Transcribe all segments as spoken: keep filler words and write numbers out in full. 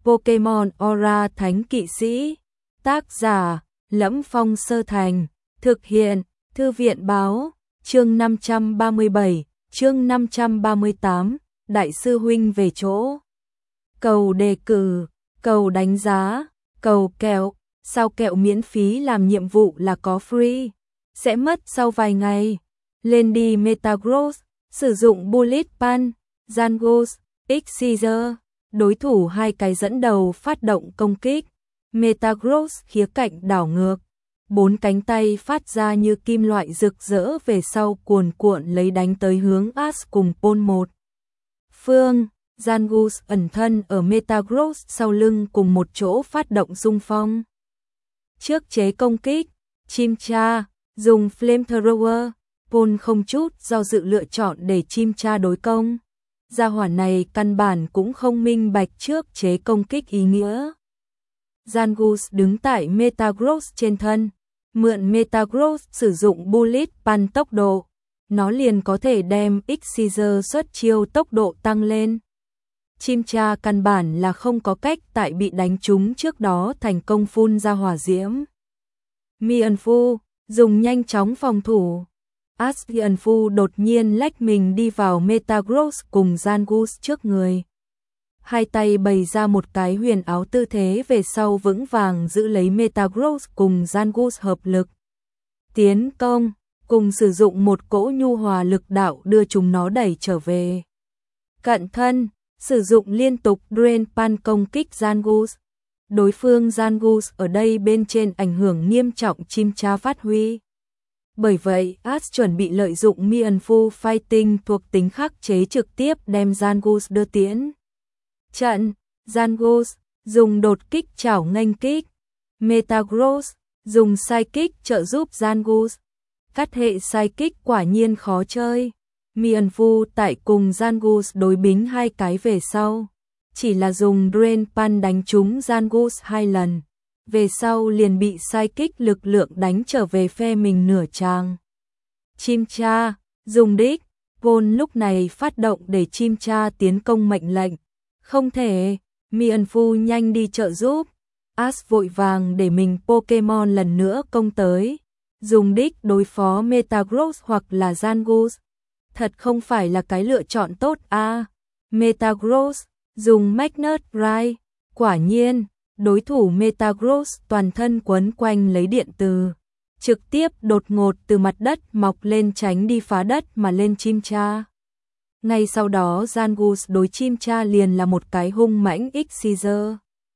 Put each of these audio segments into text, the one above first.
Pokemon Aura Thánh Kỵ Sĩ. Tác giả: Lẫm Phong Sơ Thành. Thực hiện: Thư viện báo. Chương năm trăm ba mươi bảy, chương năm trăm ba mươi tám, Đại sư huynh về chỗ. Cầu đề cử, cầu đánh giá, cầu kẹo. Sao kẹo miễn phí làm nhiệm vụ là có free? Sẽ mất sau vài ngày. Lên đi Metagross, sử dụng Bullet Punch, Zangoose, X-Scissor. Đối thủ hai cái dẫn đầu phát động công kích. Metagross khía cạnh đảo ngược. Bốn cánh tay phát ra như kim loại rực rỡ về sau cuồn cuộn lấy đánh tới hướng Ash cùng Pôn một. Phương, Zangoose ẩn thân ở Metagross sau lưng cùng một chỗ phát động xung phong. Trước chế công kích, Chimchar dùng Flamethrower, Pôn không chút do dự lựa chọn để Chimchar đối công. Gia hỏa này căn bản cũng không minh bạch trước chế công kích ý nghĩa. Zangoose đứng tại Metagross trên thân, mượn Metagross sử dụng Bullet Punch tốc độ, nó liền có thể đem X-Scissor xuất chiêu tốc độ tăng lên. Chimchar căn bản là không có cách tại bị đánh trúng trước đó thành công phun ra hỏa diễm. Mienfoo dùng nhanh chóng phòng thủ. Ash Mienfoo đột nhiên lách mình đi vào Metagross cùng Zangoose trước người. Hai tay bày ra một cái huyền áo tư thế về sau vững vàng giữ lấy Metagross cùng Zangoose hợp lực. Tiến công, cùng sử dụng một cỗ nhu hòa lực đạo đưa chúng nó đẩy trở về. Cận thân, sử dụng liên tục Drain Punch công kích Zangoose. Đối phương Zangoose ở đây bên trên ảnh hưởng nghiêm trọng Chimchar phát huy. Bởi vậy, Ash chuẩn bị lợi dụng Mienfoo Fighting thuộc tính khắc chế trực tiếp đem Zangoose đưa tiến trận. Zangoose dùng đột kích chảo nghênh kích. Metagross dùng Psychic trợ giúp Zangoose. Các hệ Psychic quả nhiên khó chơi. Mienfoo tại cùng Zangoose đối bính hai cái về sau, chỉ là dùng Drain Punch đánh trúng Zangoose hai lần, về sau liền bị Psychic lực lượng đánh trở về phe mình nửa tràng. Chimchar dùng đích, Pôn lúc này phát động để Chimchar tiến công mệnh lệnh. Không thể, Mienfoo nhanh đi trợ giúp. Ash vội vàng để mình Pokemon lần nữa công tới, dùng đích đối phó Metagross hoặc là Zangoose. Thật không phải là cái lựa chọn tốt a. À, Metagross dùng Magnet Ride, quả nhiên, đối thủ Metagross toàn thân quấn quanh lấy điện từ, trực tiếp đột ngột từ mặt đất mọc lên tránh đi phá đất mà lên Chimchar. Ngay sau đó Zangoose đối Chimchar liền là một cái hung mãnh X-Scissor.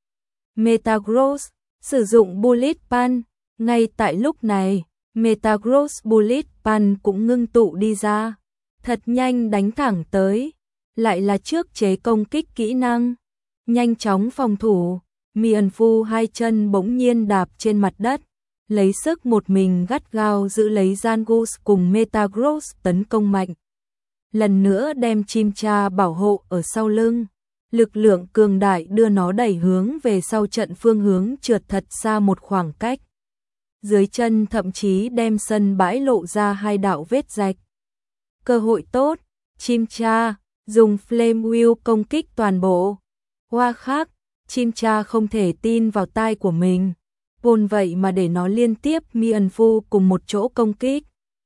Metagross sử dụng Bullet Punch, ngay tại lúc này, Metagross Bullet Punch cũng ngưng tụ đi ra, thật nhanh đánh thẳng tới, lại là trước chế công kích kỹ năng, nhanh chóng phòng thủ. Mienfoo hai chân bỗng nhiên đạp trên mặt đất, lấy sức một mình gắt gao giữ lấy Zangoose cùng Metagross tấn công mạnh. Lần nữa đem Chimchar bảo hộ ở sau lưng, lực lượng cường đại đưa nó đẩy hướng về sau trận phương hướng trượt thật xa một khoảng cách. Dưới chân thậm chí đem sân bãi lộ ra hai đạo vết rạch. Cơ hội tốt, Chimchar dùng Flame Wheel công kích toàn bộ. Hoa khác, Chimchar không thể tin vào tai của mình. Pôn vậy mà để nó liên tiếp Mienfoo cùng một chỗ công kích.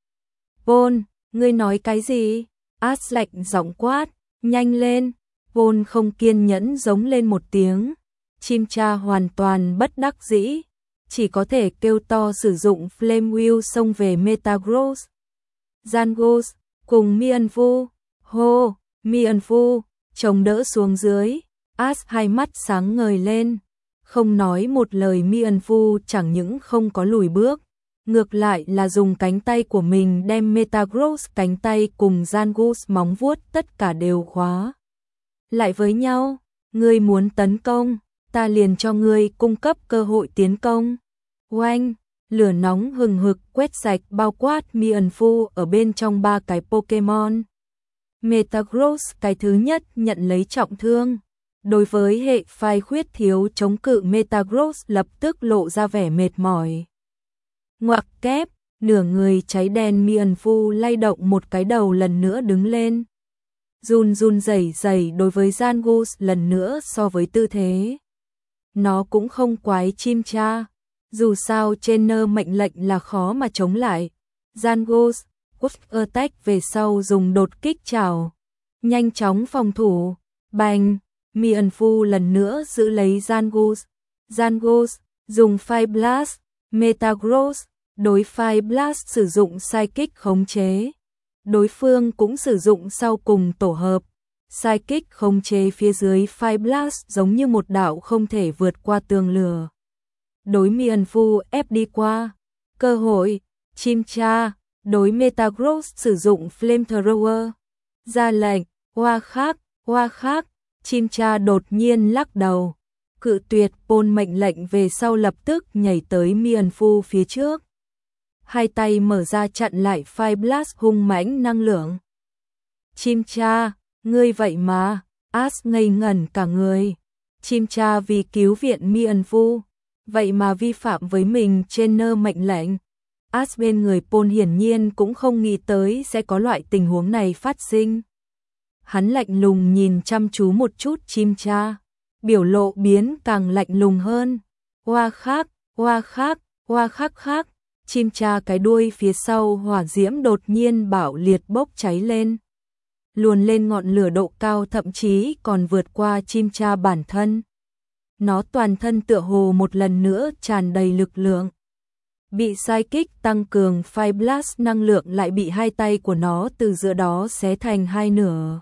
Pôn, ngươi nói cái gì? Ash lạnh giọng quát, nhanh lên. Pôn không kiên nhẫn giống lên một tiếng. Chimchar hoàn toàn bất đắc dĩ, chỉ có thể kêu to sử dụng Flame Wheel xông về Metagross. Zangoose cùng Mienfoo, hô, Mienfoo chống đỡ xuống dưới. Ash hai mắt sáng ngời lên, không nói một lời. Mienfoo chẳng những không có lùi bước, ngược lại là dùng cánh tay của mình đem Metagross cánh tay cùng Zangoose móng vuốt tất cả đều khóa lại với nhau. Ngươi muốn tấn công, ta liền cho ngươi cung cấp cơ hội tiến công. Oanh, lửa nóng hừng hực quét sạch bao quát Mienfoo ở bên trong ba cái Pokemon. Metagross cái thứ nhất nhận lấy trọng thương. Đối với hệ phai khuyết thiếu chống cự, Metagross lập tức lộ ra vẻ mệt mỏi. Ngoặc kép, nửa người cháy đen Mienfoo lay động một cái đầu lần nữa đứng lên. Run run rẩy rẩy đối với Zangoose lần nữa so với tư thế nó cũng không quái chim cha. Dù sao trainer mệnh lệnh là khó mà chống lại. Zangoose, Wood attack về sau dùng đột kích chảo. Nhanh chóng phòng thủ. Bành, Mienfu lần nữa giữ lấy Zangoose. Zangoose, dùng Fire Blast, Metagross, đối Fire Blast sử dụng Psychic khống chế. Đối phương cũng sử dụng sau cùng tổ hợp. Psychic khống chế phía dưới Fire Blast giống như một đạo không thể vượt qua tường lửa. Đối Mienfu ép đi qua. Cơ hội, chim cha, đối Metagross sử dụng Flamethrower. Ra lệnh, hoa khác, hoa khác, chim cha đột nhiên lắc đầu. Cự tuyệt Pôn mệnh lệnh về sau lập tức nhảy tới Mienfu phía trước. Hai tay mở ra chặn lại Fire Blast hung mãnh năng lượng. Chim cha, ngươi vậy mà, As ngây ngẩn cả người. Chim cha vì cứu viện Mienfu, vậy mà vi phạm với mình trainer mệnh lệnh. As bên người Pôn hiển nhiên cũng không nghĩ tới sẽ có loại tình huống này phát sinh. Hắn lạnh lùng nhìn chăm chú một chút chim cha, biểu lộ biến càng lạnh lùng hơn. Hoa khác, hoa khác, hoa khác khác, chim cha cái đuôi phía sau hỏa diễm đột nhiên bạo liệt bốc cháy lên. Luồn lên ngọn lửa độ cao thậm chí còn vượt qua chim cha bản thân. Nó toàn thân tựa hồ một lần nữa tràn đầy lực lượng. Bị Psychic tăng cường Fire Blast năng lượng lại bị hai tay của nó từ giữa đó xé thành hai nửa.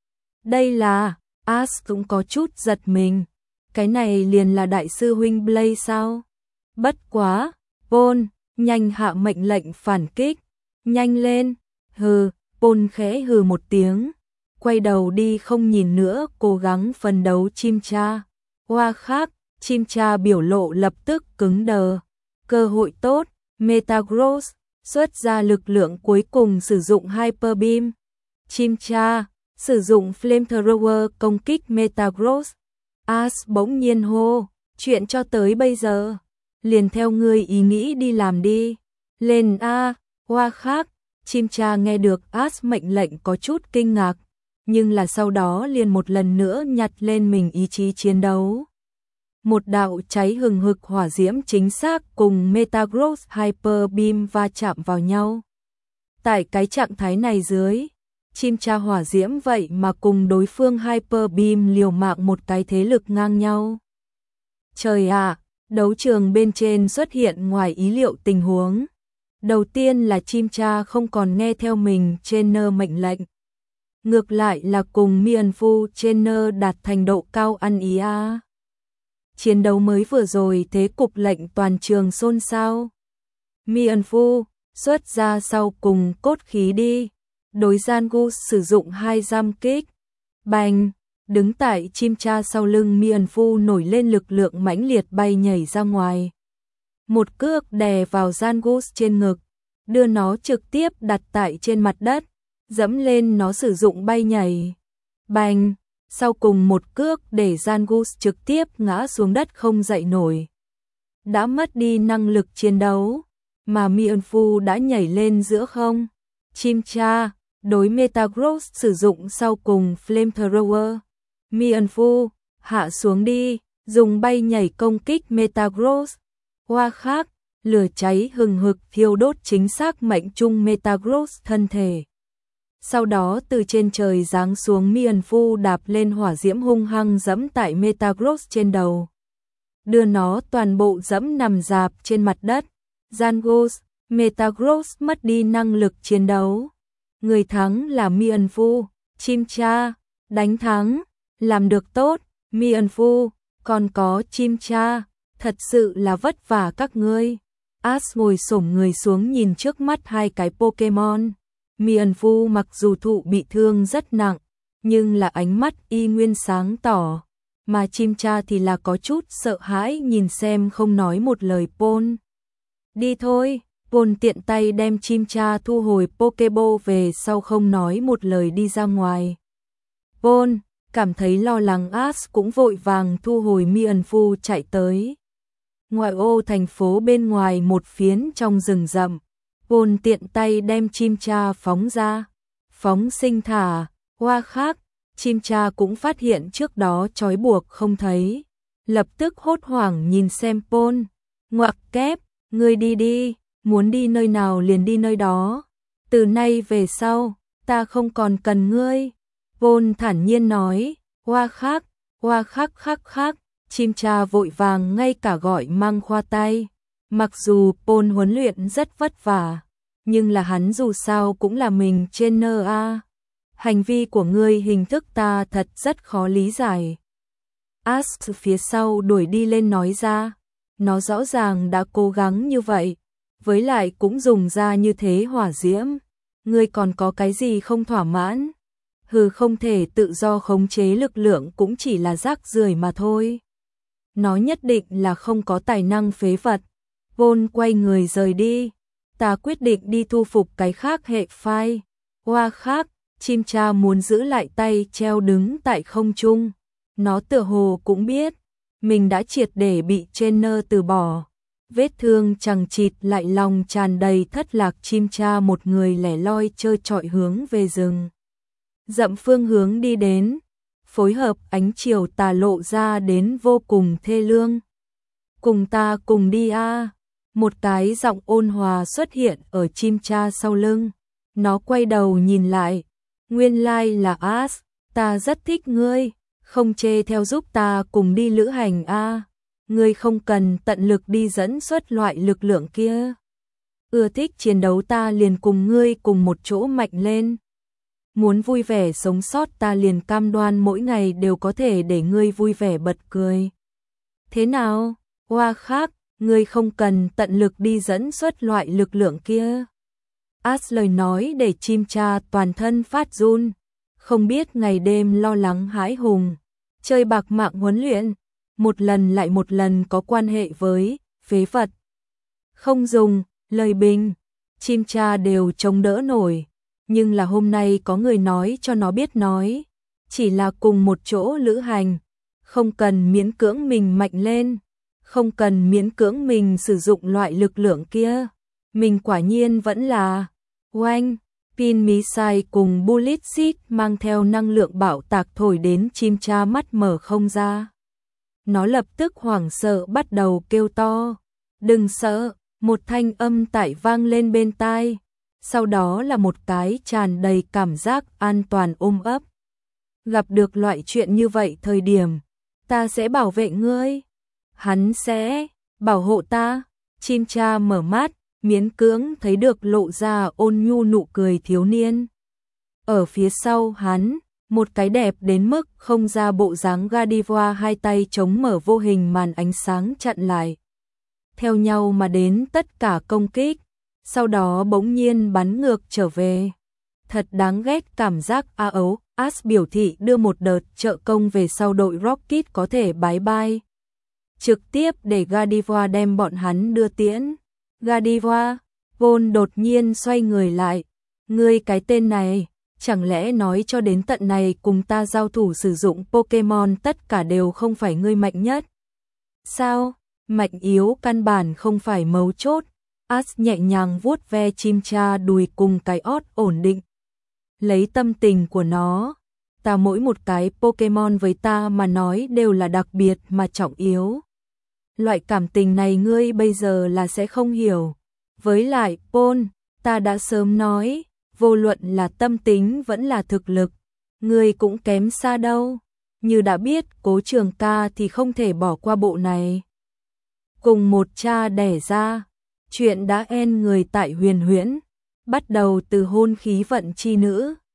Đây là, As cũng có chút giật mình. Cái này liền là đại sư huynh Blaze sao? Bất quá, Pôn, nhanh hạ mệnh lệnh phản kích. Nhanh lên, hừ, Pôn khẽ hừ một tiếng. Quay đầu đi không nhìn nữa cố gắng phân đấu chim cha. Hoa khác, chim cha biểu lộ lập tức cứng đờ. Cơ hội tốt, Metagross, xuất ra lực lượng cuối cùng sử dụng Hyper Beam. Chim cha, sử dụng Flamethrower công kích Metagross. As bỗng nhiên hô, chuyện cho tới bây giờ. Liền theo ngươi ý nghĩ đi làm đi. Lên A, hoa khác, chim cha nghe được As mệnh lệnh có chút kinh ngạc. Nhưng là sau đó liền một lần nữa nhặt lên mình ý chí chiến đấu. Một đạo cháy hừng hực hỏa diễm chính xác cùng Metagross Hyper Beam va chạm vào nhau. Tại cái trạng thái này dưới, chim cha hỏa diễm vậy mà cùng đối phương Hyper Beam liều mạng một cái thế lực ngang nhau. Trời ạ, đấu trường bên trên xuất hiện ngoài ý liệu tình huống. Đầu tiên là chim cha không còn nghe theo mình trainer mệnh lệnh. Ngược lại là cùng Mienfu trainer đạt thành độ cao ăn ý a. Chiến đấu mới vừa rồi thế cục lệnh toàn trường xôn xao. Mienfu xuất ra sau cùng cốt khí đi. Đối Zangoose sử dụng hai giam kích. Bành, đứng tại chim cha sau lưng Mienfu nổi lên lực lượng mãnh liệt bay nhảy ra ngoài. Một cước đè vào Zangoose trên ngực, đưa nó trực tiếp đặt tại trên mặt đất, dẫm lên nó sử dụng bay nhảy. Bành, sau cùng một cước để Zangoose trực tiếp ngã xuống đất không dậy nổi. Đã mất đi năng lực chiến đấu, mà Mienfu đã nhảy lên giữa không. Chim cha, đối Metagross sử dụng sau cùng Flamethrower. Mienfu, hạ xuống đi, dùng bay nhảy công kích Metagross. Hoa khác, lửa cháy hừng hực thiêu đốt chính xác mệnh trung Metagross thân thể. Sau đó từ trên trời giáng xuống Mienfu đạp lên hỏa diễm hung hăng dẫm tại Metagross trên đầu. Đưa nó toàn bộ dẫm nằm rạp trên mặt đất. Zangoose, Metagross mất đi năng lực chiến đấu. Người thắng là Mienfu, chim cha, đánh thắng, làm được tốt, Mienfu, còn có chim cha, thật sự là vất vả các ngươi. As ngồi xổm người xuống nhìn trước mắt hai cái Pokemon. Mienfu mặc dù thụ bị thương rất nặng, nhưng là ánh mắt y nguyên sáng tỏ, mà chim cha thì là có chút sợ hãi nhìn xem không nói một lời Pôn. Đi thôi, Pôn tiện tay đem chim cha thu hồi Pokeball về sau không nói một lời đi ra ngoài. Pôn, cảm thấy lo lắng As cũng vội vàng thu hồi Mienfu chạy tới. Ngoại ô thành phố bên ngoài một phiến trong rừng rậm. Pôn tiện tay đem chim cha phóng ra. Phóng sinh thả, hoa khác, chim cha cũng phát hiện trước đó trói buộc không thấy. lập tức hốt hoảng nhìn xem Paul, ngoặc kép, ngươi đi đi, muốn đi nơi nào liền đi nơi đó, từ nay về sau, ta không còn cần ngươi. Paul thản nhiên nói, hoa khác, hoa khác khác khác, chim cha vội vàng ngay cả gọi mang khoa tay. Mặc dù Paul huấn luyện rất vất vả, nhưng là hắn dù sao cũng là mình trainer a. Hành vi của ngươi hình thức ta thật rất khó lý giải. Ash phía sau đuổi đi lên nói ra, nó rõ ràng đã cố gắng như vậy, với lại cũng dùng ra như thế hỏa diễm, ngươi còn có cái gì không thỏa mãn? Hừ, không thể tự do khống chế lực lượng cũng chỉ là rác rưởi mà thôi. Nó nhất định là không có tài năng phế vật. Paul quay người rời đi, ta quyết định đi thu phục cái khác hệ phái. Hoa khác, chim cha muốn giữ lại tay treo đứng tại không trung. Nó tựa hồ cũng biết, mình đã triệt để bị trainer từ bỏ. Vết thương chằng chịt lại lòng tràn đầy thất lạc, chim cha một người lẻ loi trơ trọi hướng về rừng. Dậm phương hướng đi đến, phối hợp ánh chiều tà lộ ra đến vô cùng thê lương. Cùng ta cùng đi a. Một cái giọng ôn hòa xuất hiện ở chim cha sau lưng. Nó quay đầu nhìn lại, nguyên lai là Ash, ta rất thích ngươi, không chê theo giúp ta cùng đi lữ hành a. Ngươi không cần tận lực đi dẫn xuất loại lực lượng kia. Ưa thích chiến đấu ta liền cùng ngươi cùng một chỗ mạnh lên. Muốn vui vẻ sống sót ta liền cam đoan mỗi ngày đều có thể để ngươi vui vẻ bật cười. Thế nào, hoa khác, ngươi không cần tận lực đi dẫn xuất loại lực lượng kia. Ash lời nói để chim cha toàn thân phát run, không biết ngày đêm lo lắng hãi hùng, chơi bạc mạng huấn luyện, một lần lại một lần có quan hệ với phế vật. Không dùng, lời bình, chim cha đều chống đỡ nổi, nhưng là hôm nay có người nói cho nó biết nói, chỉ là cùng một chỗ lữ hành, không cần miễn cưỡng mình mạnh lên, không cần miễn cưỡng mình sử dụng loại lực lượng kia, mình quả nhiên vẫn là oanh. Pin missile cùng bullet seed mang theo năng lượng bạo tạc thổi đến chim cha mắt mở không ra. Nó lập tức hoảng sợ bắt đầu kêu to. Đừng sợ, một thanh âm tải vang lên bên tai. Sau đó là một cái tràn đầy cảm giác an toàn ôm ấp. Gặp được loại chuyện như vậy thời điểm, ta sẽ bảo vệ ngươi. Hắn sẽ bảo hộ ta. Chim cha mở mắt, miễn cưỡng thấy được lộ ra ôn nhu nụ cười thiếu niên. Ở phía sau hắn, một cái đẹp đến mức không ra bộ dáng Gardevoir, hai tay chống mở vô hình màn ánh sáng chặn lại. Theo nhau mà đến tất cả công kích, sau đó bỗng nhiên bắn ngược trở về. Thật đáng ghét cảm giác a ấu, Ash biểu thị đưa một đợt trợ công về sau đội Rocket có thể bái bai. Trực tiếp để Gardevoir đem bọn hắn đưa tiễn. Gardevoir, Paul đột nhiên xoay người lại. Ngươi cái tên này, chẳng lẽ nói cho đến tận này cùng ta giao thủ sử dụng Pokemon tất cả đều không phải ngươi mạnh nhất? Sao? Mạnh yếu căn bản không phải mấu chốt. Ash nhẹ nhàng vuốt ve chim cha đùi cùng cái ót ổn định. Lấy tâm tình của nó, ta mỗi một cái Pokemon với ta mà nói đều là đặc biệt mà trọng yếu. Loại cảm tình này ngươi bây giờ là sẽ không hiểu. Với lại, Paul, ta đã sớm nói, vô luận là tâm tính vẫn là thực lực, ngươi cũng kém xa đâu. Như đã biết Cố Trường Ca thì không thể bỏ qua bộ này. Cùng một cha đẻ ra, chuyện đã en người tại Huyền Huyễn, bắt đầu từ hôn khí vận chi nữ.